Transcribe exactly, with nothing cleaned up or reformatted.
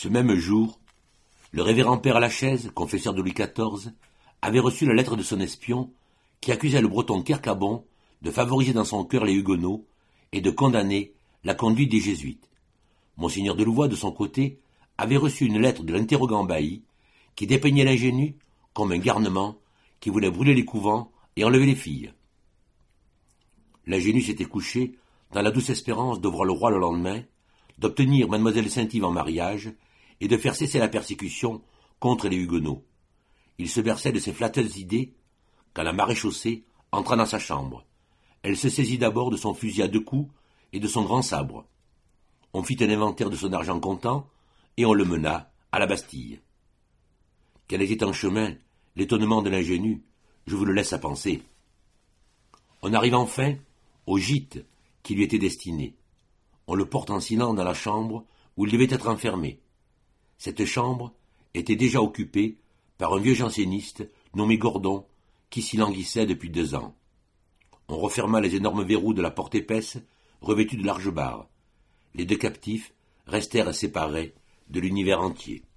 Ce même jour, le révérend père Lachaise, confesseur de Louis quatorze, avait reçu la lettre de son espion qui accusait le breton Kercabon de favoriser dans son cœur les Huguenots et de condamner la conduite des Jésuites. Monseigneur de Louvois, de son côté, avait reçu une lettre de l'interrogant Bailly qui dépeignait l'ingénu comme un garnement qui voulait brûler les couvents et enlever les filles. L'ingénu s'était couché dans la douce espérance de voir le roi le lendemain, d'obtenir mademoiselle Saint-Yves en mariage et de faire cesser la persécution contre les Huguenots. Il se berçait de ces flatteuses idées quand la maréchaussée entra dans sa chambre. Elle se saisit d'abord de son fusil à deux coups et de son grand sabre. On fit un inventaire de son argent comptant et on le mena à la Bastille. Quel était en chemin l'étonnement de l'ingénu, je vous le laisse à penser. On arrive enfin au gîte qui lui était destiné. On le porte en silence dans la chambre où il devait être enfermé. Cette chambre était déjà occupée par un vieux janséniste nommé Gordon qui s'y languissait depuis deux ans. On referma les énormes verrous de la porte épaisse revêtue de larges barres. Les deux captifs restèrent séparés de l'univers entier.